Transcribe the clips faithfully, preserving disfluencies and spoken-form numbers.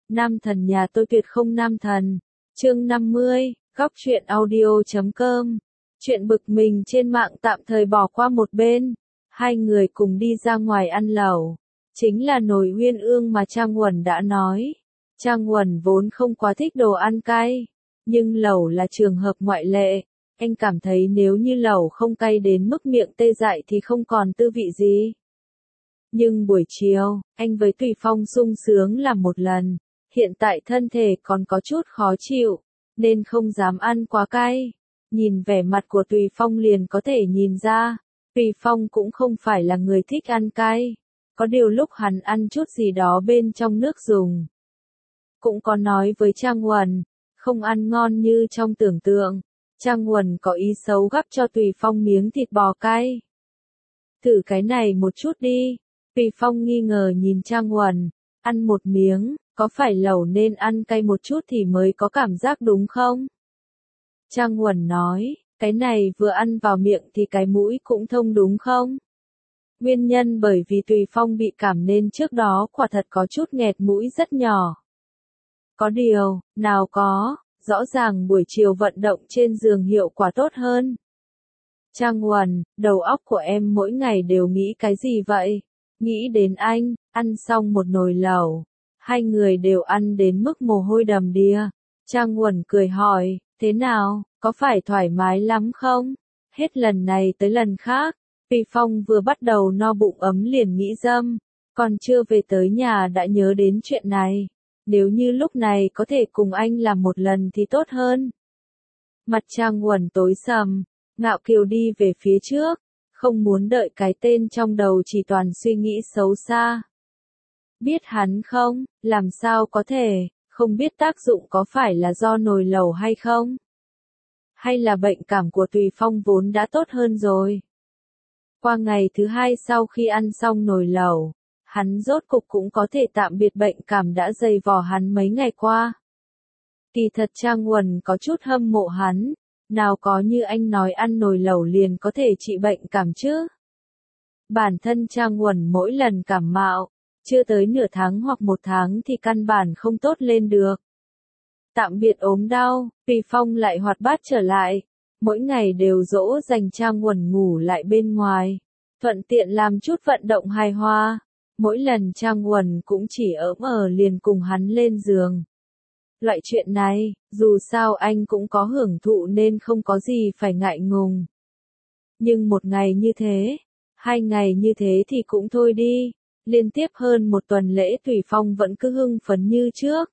Nam thần nhà tôi tuyệt không nam thần. Chương năm mươi, góc truyện audio chấm com. Chuyện bực mình trên mạng tạm thời bỏ qua một bên. Hai người cùng đi ra ngoài ăn lẩu. Chính là nồi uyên ương mà Trang Uẩn đã nói. Trang Uẩn vốn không quá thích đồ ăn cay. Nhưng lẩu là trường hợp ngoại lệ. Anh cảm thấy nếu như lẩu không cay đến mức miệng tê dại thì không còn tư vị gì. Nhưng buổi chiều, anh với Tùy Phong sung sướng làm một lần. Hiện tại thân thể còn có chút khó chịu, nên không dám ăn quá cay. Nhìn vẻ mặt của Tùy Phong liền có thể nhìn ra, Tùy Phong cũng không phải là người thích ăn cay. Có điều lúc hắn ăn chút gì đó bên trong nước dùng. Cũng có nói với Trang Uẩn, không ăn ngon như trong tưởng tượng. Trang Uẩn có ý xấu gắp cho Tùy Phong miếng thịt bò cay. Thử cái này một chút đi. Tùy Phong nghi ngờ nhìn Trang Uẩn, ăn một miếng, có phải lẩu nên ăn cay một chút thì mới có cảm giác đúng không? Trang Uẩn nói, cái này vừa ăn vào miệng thì cái mũi cũng thông đúng không? Nguyên nhân bởi vì Tùy Phong bị cảm nên trước đó quả thật có chút nghẹt mũi rất nhỏ. Có điều, nào có, rõ ràng buổi chiều vận động trên giường hiệu quả tốt hơn. Trang Uẩn, đầu óc của em mỗi ngày đều nghĩ cái gì vậy? Nghĩ đến anh, ăn xong một nồi lẩu. Hai người đều ăn đến mức mồ hôi đầm đìa. Trang Uẩn cười hỏi, thế nào, có phải thoải mái lắm không? Hết lần này tới lần khác, Tùy Phong vừa bắt đầu no bụng ấm liền nghĩ dâm, còn chưa về tới nhà đã nhớ đến chuyện này. Nếu như lúc này có thể cùng anh làm một lần thì tốt hơn. Mặt Trang Uẩn tối sầm, ngạo kiều đi về phía trước, không muốn đợi cái tên trong đầu chỉ toàn suy nghĩ xấu xa. Biết hắn không, làm sao có thể, không biết tác dụng có phải là do nồi lẩu hay không? Hay là bệnh cảm của Tùy Phong vốn đã tốt hơn rồi? Qua ngày thứ hai sau khi ăn xong nồi lẩu, hắn rốt cục cũng có thể tạm biệt bệnh cảm đã dày vò hắn mấy ngày qua. Kỳ thật Trang Uẩn có chút hâm mộ hắn, nào có như anh nói ăn nồi lẩu liền có thể trị bệnh cảm chứ? Bản thân Trang Uẩn mỗi lần cảm mạo, chưa tới nửa tháng hoặc một tháng thì căn bản không tốt lên được. Tạm biệt ốm đau, Tùy Phong lại hoạt bát trở lại, mỗi ngày đều dỗ dành Trang Uẩn ngủ lại bên ngoài, thuận tiện làm chút vận động hài hòa. Mỗi lần Trang Uẩn cũng chỉ ỡm ở liền cùng hắn lên giường. Loại chuyện này, dù sao anh cũng có hưởng thụ nên không có gì phải ngại ngùng. Nhưng một ngày như thế, hai ngày như thế thì cũng thôi đi. Liên tiếp hơn một tuần lễ Tùy Phong vẫn cứ hưng phấn như trước.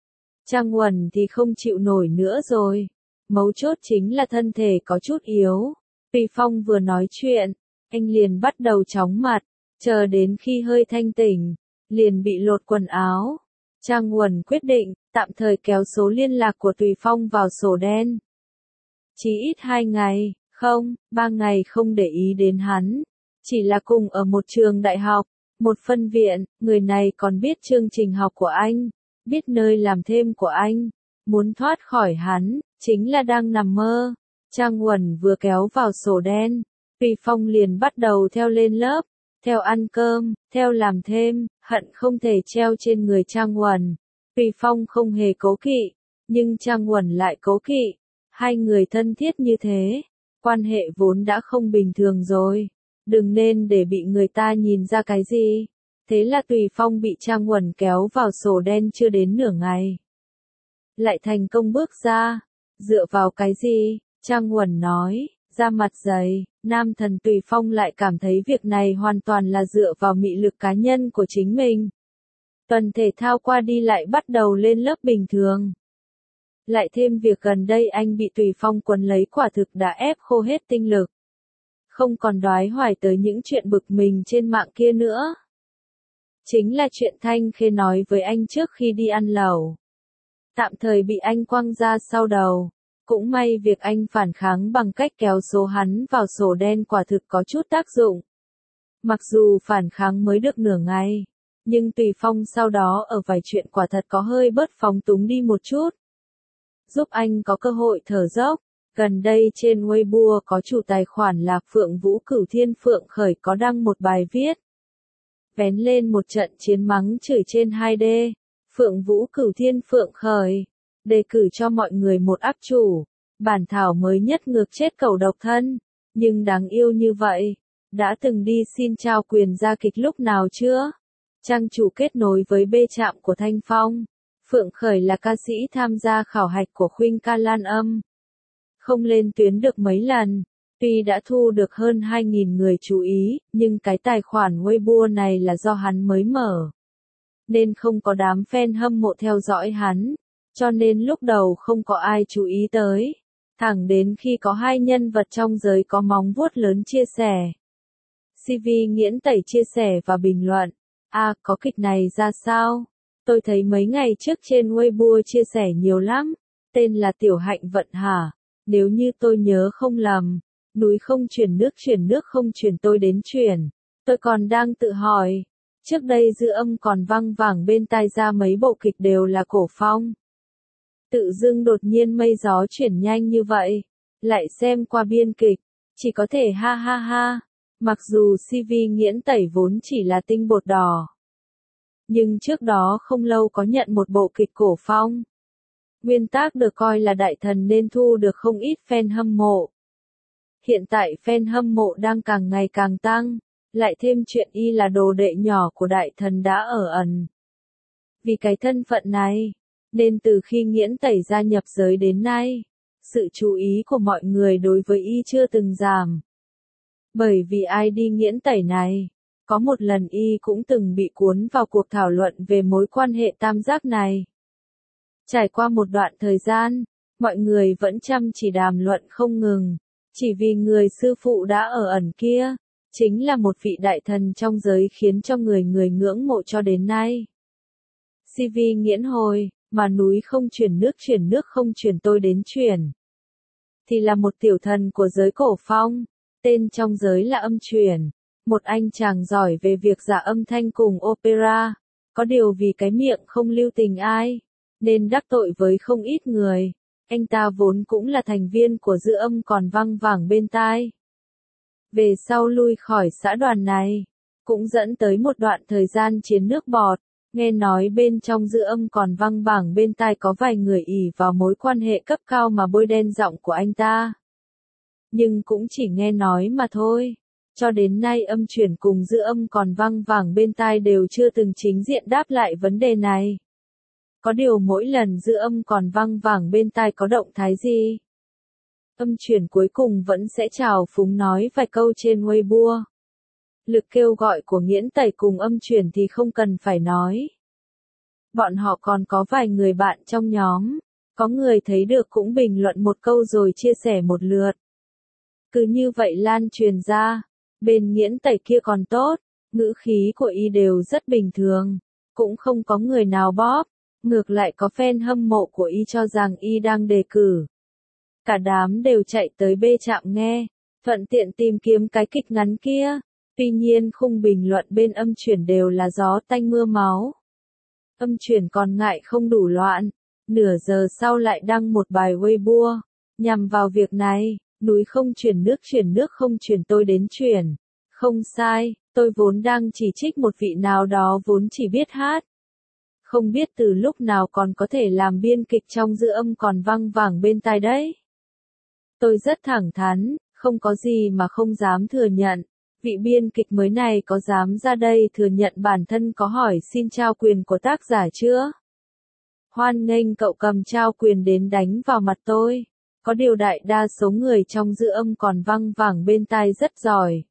Trang Uẩn thì không chịu nổi nữa rồi. Mấu chốt chính là thân thể có chút yếu. Tùy Phong vừa nói chuyện, anh liền bắt đầu chóng mặt, chờ đến khi hơi thanh tỉnh, liền bị lột quần áo. Trang Uẩn quyết định, tạm thời kéo số liên lạc của Tùy Phong vào sổ đen. Chỉ ít hai ngày, không, ba ngày không để ý đến hắn. Chỉ là cùng ở một trường đại học, một phân viện, người này còn biết chương trình học của anh, biết nơi làm thêm của anh. Muốn thoát khỏi hắn, chính là đang nằm mơ. Trang Uẩn vừa kéo vào sổ đen, Tùy Phong liền bắt đầu theo lên lớp, theo ăn cơm, theo làm thêm, hận không thể treo trên người Trang Uẩn. Tùy Phong không hề cố kỵ, nhưng Trang Uẩn lại cố kỵ. Hai người thân thiết như thế, quan hệ vốn đã không bình thường rồi. Đừng nên để bị người ta nhìn ra cái gì. Thế là Tùy Phong bị Trang Uẩn kéo vào sổ đen chưa đến nửa ngày. Lại thành công bước ra. Dựa vào cái gì? Trang Uẩn nói, da mặt dày. Nam thần Tùy Phong lại cảm thấy việc này hoàn toàn là dựa vào mị lực cá nhân của chính mình. Tuần thể thao qua đi lại bắt đầu lên lớp bình thường. Lại thêm việc gần đây anh bị Tùy Phong quấn lấy quả thực đã ép khô hết tinh lực. Không còn đoái hoài tới những chuyện bực mình trên mạng kia nữa. Chính là chuyện Thanh Khê nói với anh trước khi đi ăn lẩu. Tạm thời bị anh quăng ra sau đầu. Cũng may việc anh phản kháng bằng cách kéo số hắn vào sổ đen quả thực có chút tác dụng. Mặc dù phản kháng mới được nửa ngày, nhưng Tùy Phong sau đó ở vài chuyện quả thật có hơi bớt phóng túng đi một chút. Giúp anh có cơ hội thở dốc. Gần đây trên Weibo có chủ tài khoản là Phượng Vũ Cửu Thiên Phượng Khởi có đăng một bài viết. Vén lên một trận chiến mắng chửi trên hai D. Phượng Vũ Cửu Thiên Phượng Khởi, đề cử cho mọi người một áp chủ, bản thảo mới nhất ngược chết cẩu độc thân, nhưng đáng yêu như vậy, đã từng đi xin trao quyền ra kịch lúc nào chưa? Trang chủ kết nối với bê trạm của Thanh Phong. Phượng Khởi là ca sĩ tham gia khảo hạch của Khuynh ca Lan Âm. Không lên tuyến được mấy lần, tuy đã thu được hơn hai nghìn người chú ý, nhưng cái tài khoản Weibo này là do hắn mới mở. Nên không có đám fan hâm mộ theo dõi hắn, cho nên lúc đầu không có ai chú ý tới. Thẳng đến khi có hai nhân vật trong giới có móng vuốt lớn chia sẻ. xê vê Nghiễn Tẩy chia sẻ và bình luận, à có kịch này ra sao? Tôi thấy mấy ngày trước trên Weibo chia sẻ nhiều lắm, tên là Tiểu Hạnh Vận hả? Nếu như tôi nhớ không lầm, núi không chuyển nước chuyển nước không chuyển tôi đến chuyển. Tôi còn đang tự hỏi, trước đây dư âm còn văng vẳng bên tai ra mấy bộ kịch đều là cổ phong. Tự dưng đột nhiên mây gió chuyển nhanh như vậy, lại xem qua biên kịch, chỉ có thể ha ha ha, mặc dù xê vê Nghiễn Tẩy vốn chỉ là tinh bột đỏ. Nhưng trước đó không lâu có nhận một bộ kịch cổ phong. Nguyên tác được coi là đại thần nên thu được không ít fan hâm mộ. Hiện tại fan hâm mộ đang càng ngày càng tăng, lại thêm chuyện y là đồ đệ nhỏ của đại thần đã ở ẩn. Vì cái thân phận này, nên từ khi Nghiễn Tẩy gia nhập giới đến nay, sự chú ý của mọi người đối với y chưa từng giảm. Bởi vì ai đi Nghiễn Tẩy này, có một lần y cũng từng bị cuốn vào cuộc thảo luận về mối quan hệ tam giác này. Trải qua một đoạn thời gian, mọi người vẫn chăm chỉ đàm luận không ngừng, chỉ vì người sư phụ đã ở ẩn kia, chính là một vị đại thần trong giới khiến cho người người ngưỡng mộ cho đến nay. xê vê Nghiễn hồi, mà núi không chuyển nước chuyển nước không chuyển tôi đến chuyển. Thì là một tiểu thần của giới cổ phong, tên trong giới là Âm Chuyển, một anh chàng giỏi về việc giả âm thanh cùng opera, có điều vì cái miệng không lưu tình ai, nên đắc tội với không ít người. Anh ta vốn cũng là thành viên của dư âm còn văng vẳng bên tai. Về sau lui khỏi xã đoàn này, cũng dẫn tới một đoạn thời gian chiến nước bọt, nghe nói bên trong dư âm còn văng vẳng bên tai có vài người ỷ vào mối quan hệ cấp cao mà bôi đen giọng của anh ta. Nhưng cũng chỉ nghe nói mà thôi, cho đến nay Âm Chuyển cùng dư âm còn văng vẳng bên tai đều chưa từng chính diện đáp lại vấn đề này. Có điều mỗi lần dư âm còn văng vẳng bên tai có động thái gì, Âm Chuyển cuối cùng vẫn sẽ chào phúng nói vài câu trên Weibo. Lực kêu gọi của Nghiễn Tẩy cùng Âm Chuyển thì không cần phải nói. Bọn họ còn có vài người bạn trong nhóm, có người thấy được cũng bình luận một câu rồi chia sẻ một lượt. Cứ như vậy lan truyền ra, bên Nghiễn Tẩy kia còn tốt, ngữ khí của y đều rất bình thường, cũng không có người nào bóp, ngược lại có fan hâm mộ của y cho rằng y đang đề cử. Cả đám đều chạy tới bê trạm nghe, thuận tiện tìm kiếm cái kịch ngắn kia, tuy nhiên khung bình luận bên Âm Chuyển đều là gió tanh mưa máu. Âm Chuyển còn ngại không đủ loạn, nửa giờ sau lại đăng một bài Weibo, nhằm vào việc này. Núi không chuyển nước chuyển nước không chuyển tôi đến chuyển. Không sai, tôi vốn đang chỉ trích một vị nào đó vốn chỉ biết hát. Không biết từ lúc nào còn có thể làm biên kịch trong dư âm còn văng vẳng bên tai đấy. Tôi rất thẳng thắn, không có gì mà không dám thừa nhận. Vị biên kịch mới này có dám ra đây thừa nhận bản thân có hỏi xin trao quyền của tác giả chưa? Hoan nghênh cậu cầm trao quyền đến đánh vào mặt tôi. Có điều đại đa số người trong dư âm còn văng vẳng bên tai rất giỏi.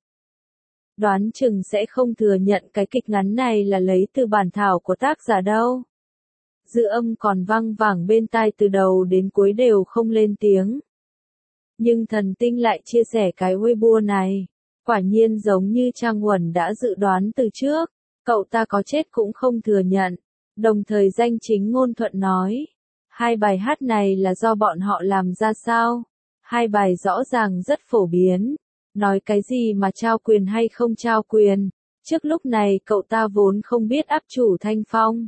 Đoán chừng sẽ không thừa nhận cái kịch ngắn này là lấy từ bản thảo của tác giả đâu. Dư âm còn văng vẳng bên tai từ đầu đến cuối đều không lên tiếng. Nhưng thần tinh lại chia sẻ cái Weibo này. Quả nhiên giống như Trang Uẩn đã dự đoán từ trước, cậu ta có chết cũng không thừa nhận. Đồng thời danh chính ngôn thuận nói. Hai bài hát này là do bọn họ làm ra sao? Hai bài rõ ràng rất phổ biến. Nói cái gì mà trao quyền hay không trao quyền? Trước lúc này cậu ta vốn không biết áp chủ Thanh Phong.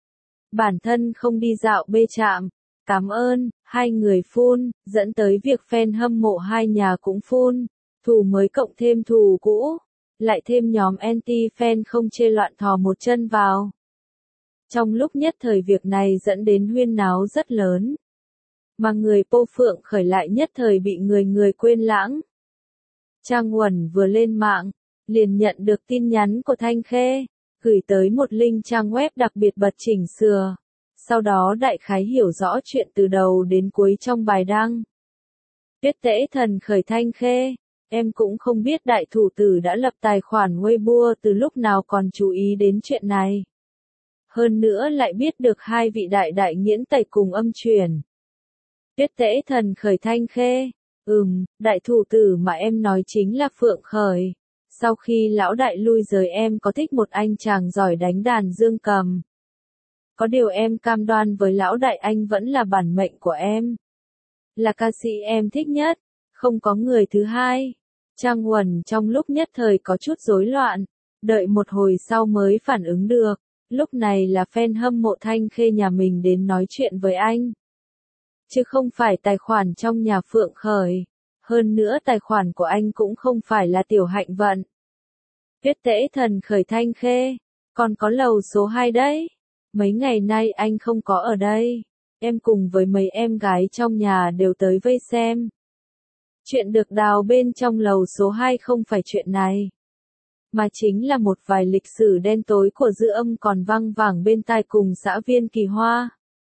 Bản thân không đi dạo bê trạm. Cảm ơn, hai người phun, dẫn tới việc fan hâm mộ hai nhà cũng phun. Thù mới cộng thêm thù cũ. Lại thêm nhóm anti-fan không chê loạn thò một chân vào. Trong lúc nhất thời việc này dẫn đến huyên náo rất lớn. Mà người Pô Phượng Khởi lại nhất thời bị người người quên lãng. Trang Uẩn vừa lên mạng, liền nhận được tin nhắn của Thanh Khê, gửi tới một link trang web đặc biệt bật chỉnh sửa. Sau đó đại khái hiểu rõ chuyện từ đầu đến cuối trong bài đăng. Tuyết Tễ Thần Khởi Thanh Khê, em cũng không biết đại thủ tử đã lập tài khoản Weibo từ lúc nào còn chú ý đến chuyện này. Hơn nữa lại biết được hai vị đại đại nghiễn tẩy cùng âm truyền. Tuyết Tễ Thần Khởi Thanh Khê, ừm, đại thủ tử mà em nói chính là Phượng Khởi. Sau khi lão đại lui rời em có thích một anh chàng giỏi đánh đàn dương cầm. Có điều em cam đoan với lão đại anh vẫn là bản mệnh của em. Là ca sĩ em thích nhất, không có người thứ hai. Trang Uẩn trong lúc nhất thời có chút rối loạn, đợi một hồi sau mới phản ứng được. Lúc này là fan hâm mộ Thanh Khê nhà mình đến nói chuyện với anh. Chứ không phải tài khoản trong nhà Phượng Khởi. Hơn nữa tài khoản của anh cũng không phải là Tiểu Hạnh Vận. Tuyết Tễ Thần Khởi Thanh Khê, còn có lầu số hai đấy. Mấy ngày nay anh không có ở đây. Em cùng với mấy em gái trong nhà đều tới vây xem. Chuyện được đào bên trong lầu số hai không phải chuyện này. Mà chính là một vài lịch sử đen tối của Dư Âm còn văng vẳng bên tai cùng xã viên Kỳ Hoa.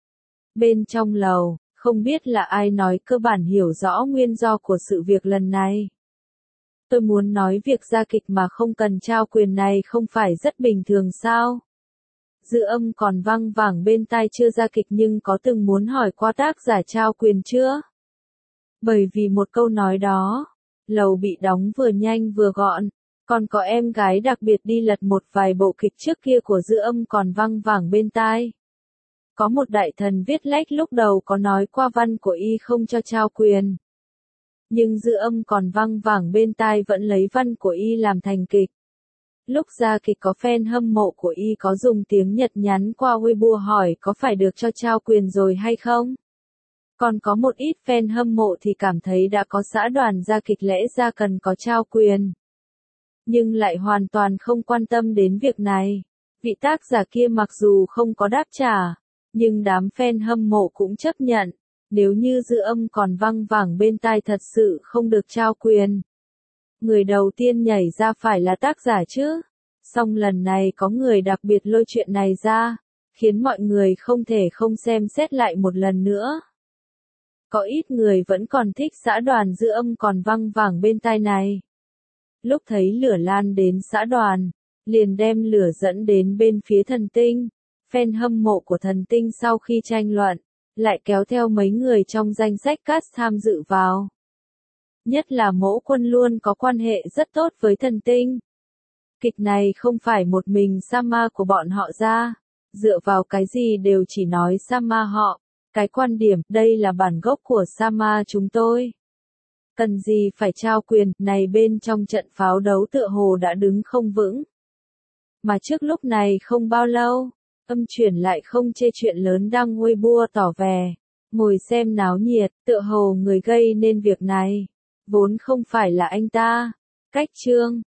Bên trong lầu, không biết là ai nói cơ bản hiểu rõ nguyên do của sự việc lần này. Tôi muốn nói việc ra kịch mà không cần trao quyền này không phải rất bình thường sao? Dư Âm còn văng vẳng bên tai chưa ra kịch nhưng có từng muốn hỏi qua tác giả trao quyền chưa? Bởi vì một câu nói đó, lầu bị đóng vừa nhanh vừa gọn, còn có em gái đặc biệt đi lật một vài bộ kịch trước kia của Dư Âm còn văng vẳng bên tai. Có một đại thần viết lách lúc đầu có nói qua văn của y không cho trao quyền. Nhưng Dư Âm còn văng vẳng bên tai vẫn lấy văn của y làm thành kịch. Lúc ra kịch có fan hâm mộ của y có dùng tiếng Nhật nhắn qua Weibo hỏi có phải được cho trao quyền rồi hay không? Còn có một ít fan hâm mộ thì cảm thấy đã có xã đoàn ra kịch lẽ ra cần có trao quyền. Nhưng lại hoàn toàn không quan tâm đến việc này. Vị tác giả kia mặc dù không có đáp trả, nhưng đám fan hâm mộ cũng chấp nhận. Nếu như Dư Âm còn văng vẳng bên tai thật sự không được trao quyền. Người đầu tiên nhảy ra phải là tác giả chứ. Song lần này có người đặc biệt lôi chuyện này ra, khiến mọi người không thể không xem xét lại một lần nữa. Có ít người vẫn còn thích xã đoàn Dư Âm còn văng vẳng bên tai này. Lúc thấy lửa lan đến xã đoàn, liền đem lửa dẫn đến bên phía Thần Tinh. Fan hâm mộ của Thần Tinh sau khi tranh luận, lại kéo theo mấy người trong danh sách cast tham dự vào. Nhất là Mỗ Quân luôn có quan hệ rất tốt với Thần Tinh. Kịch này không phải một mình Sama của bọn họ ra, dựa vào cái gì đều chỉ nói Sama họ, cái quan điểm đây là bản gốc của Sama chúng tôi. Cần gì phải trao quyền, này bên trong trận pháo đấu tựa hồ đã đứng không vững. Mà trước lúc này không bao lâu, Âm Chuyển lại không chê chuyện lớn đăng Weibo tỏ vẻ, ngồi xem náo nhiệt, tựa hồ người gây nên việc này, vốn không phải là anh ta. Cách chương